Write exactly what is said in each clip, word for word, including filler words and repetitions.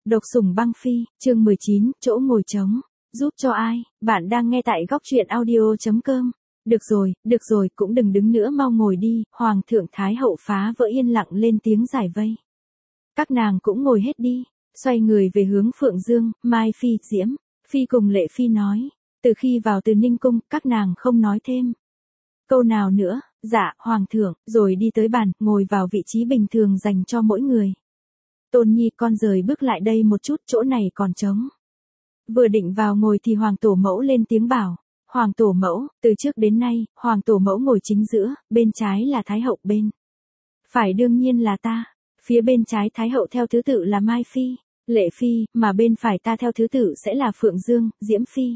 Độc sủng băng phi, chương mười chín, chỗ ngồi trống. Giúp cho ai? Bạn đang nghe tại góc truyện audio chấm com. Được rồi, được rồi, cũng đừng đứng nữa, mau ngồi đi. Hoàng thượng Thái hậu phá vỡ yên lặng lên tiếng giải vây. Các nàng cũng ngồi hết đi. Xoay người về hướng Phượng Dương, Mai Phi, Diễm Phi cùng Lệ Phi nói. Từ khi vào Từ Ninh cung, các nàng không nói thêm câu nào nữa. Dạ, Hoàng thượng, rồi đi tới bàn, ngồi vào vị trí bình thường dành cho mỗi người. Tôn Nhi, con rời bước lại đây một chút, chỗ này còn trống. Vừa định vào ngồi thì Hoàng tổ mẫu lên tiếng bảo. Hoàng tổ mẫu, từ trước đến nay, Hoàng tổ mẫu ngồi chính giữa, bên trái là Thái hậu, bên phải đương nhiên là ta. Phía bên trái Thái hậu theo thứ tự là Mai Phi, Lệ Phi, mà bên phải ta theo thứ tự sẽ là Phượng Dương, Diễm Phi.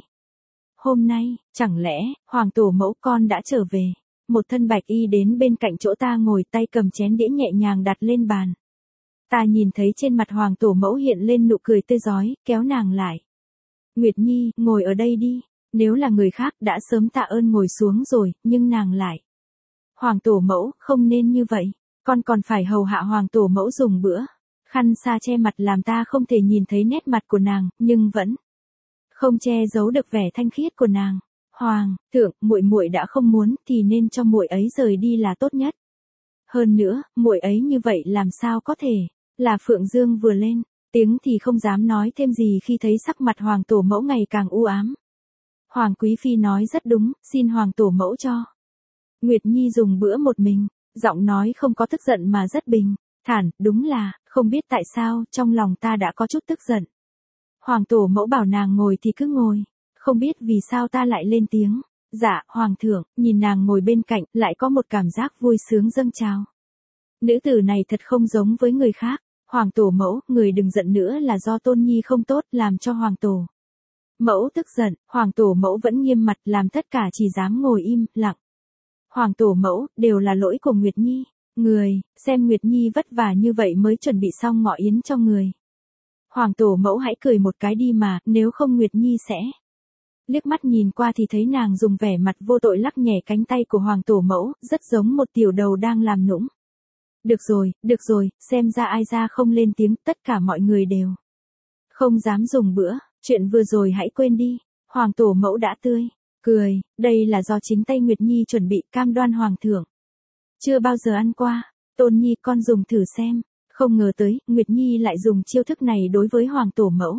Hôm nay, chẳng lẽ, Hoàng tổ mẫu con đã trở về? Một thân bạch y đến bên cạnh chỗ ta ngồi, tay cầm chén đĩa nhẹ nhàng đặt lên bàn. Ta nhìn thấy trên mặt Hoàng tổ mẫu hiện lên nụ cười tươi rói, kéo nàng lại. Nguyệt Nhi, ngồi ở đây đi. Nếu là người khác đã sớm tạ ơn ngồi xuống rồi, nhưng nàng lại. Hoàng tổ mẫu, không nên như vậy. Con còn phải hầu hạ Hoàng tổ mẫu dùng bữa. Khăn sa che mặt làm ta không thể nhìn thấy nét mặt của nàng, nhưng vẫn không che giấu được vẻ thanh khiết của nàng. Hoàng thượng, muội muội đã không muốn thì nên cho muội ấy rời đi là tốt nhất. Hơn nữa, muội ấy như vậy làm sao có thể? Là Phượng Dương vừa lên tiếng thì không dám nói thêm gì khi thấy sắc mặt Hoàng tổ mẫu ngày càng u ám. Hoàng quý phi nói rất đúng, xin Hoàng tổ mẫu cho Nguyệt Nhi dùng bữa một mình. Giọng nói không có tức giận mà rất bình thản, đúng là, không biết tại sao, trong lòng ta đã có chút tức giận. Hoàng tổ mẫu bảo nàng ngồi thì cứ ngồi, không biết vì sao ta lại lên tiếng. Dạ, Hoàng thượng, nhìn nàng ngồi bên cạnh, lại có một cảm giác vui sướng dâng trào. Nữ tử này thật không giống với người khác. Hoàng tổ mẫu, người đừng giận nữa, là do Tôn Nhi không tốt, làm cho Hoàng tổ mẫu tức giận. Hoàng tổ mẫu vẫn nghiêm mặt, làm tất cả chỉ dám ngồi im lặng. Hoàng tổ mẫu, đều là lỗi của Nguyệt Nhi. Người, xem Nguyệt Nhi vất vả như vậy mới chuẩn bị xong ngọ yến cho người. Hoàng tổ mẫu hãy cười một cái đi mà, nếu không Nguyệt Nhi sẽ. Liếc mắt nhìn qua thì thấy nàng dùng vẻ mặt vô tội lắc nhẹ cánh tay của Hoàng tổ mẫu, rất giống một tiểu đầu đang làm nũng. Được rồi, được rồi, xem ra ai ra không lên tiếng, tất cả mọi người đều không dám dùng bữa, chuyện vừa rồi hãy quên đi. Hoàng tổ mẫu đã tươi cười, đây là do chính tay Nguyệt Nhi chuẩn bị, cam đoan Hoàng thượng chưa bao giờ ăn qua. Tôn Nhi, con dùng thử xem. Không ngờ tới, Nguyệt Nhi lại dùng chiêu thức này đối với Hoàng tổ mẫu.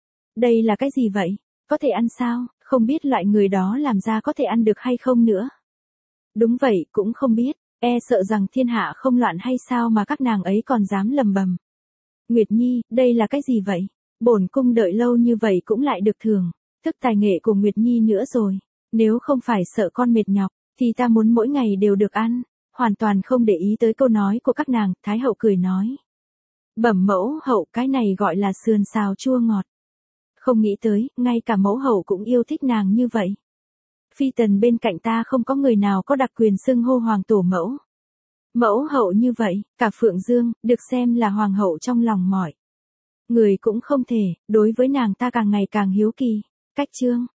Đây là cái gì vậy? Có thể ăn sao? Không biết loại người đó làm ra có thể ăn được hay không nữa. Đúng vậy, cũng không biết. E sợ rằng thiên hạ không loạn hay sao mà các nàng ấy còn dám lầm bầm. Nguyệt Nhi, đây là cái gì vậy? Bổn cung đợi lâu như vậy cũng lại được thưởng thức tài nghệ của Nguyệt Nhi nữa rồi. Nếu không phải sợ con mệt nhọc, thì ta muốn mỗi ngày đều được ăn. Hoàn toàn không để ý tới câu nói của các nàng, Thái hậu cười nói. Bẩm mẫu hậu, cái này gọi là sườn xào chua ngọt. Không nghĩ tới, ngay cả mẫu hậu cũng yêu thích nàng như vậy. Phi tần bên cạnh ta không có người nào có đặc quyền xưng hô Hoàng tổ mẫu mẫu hậu như vậy. Cả Phượng Dương, được xem là hoàng hậu trong lòng mọi người cũng không thể, đối với nàng ta càng ngày càng hiếu kỳ. Cách chương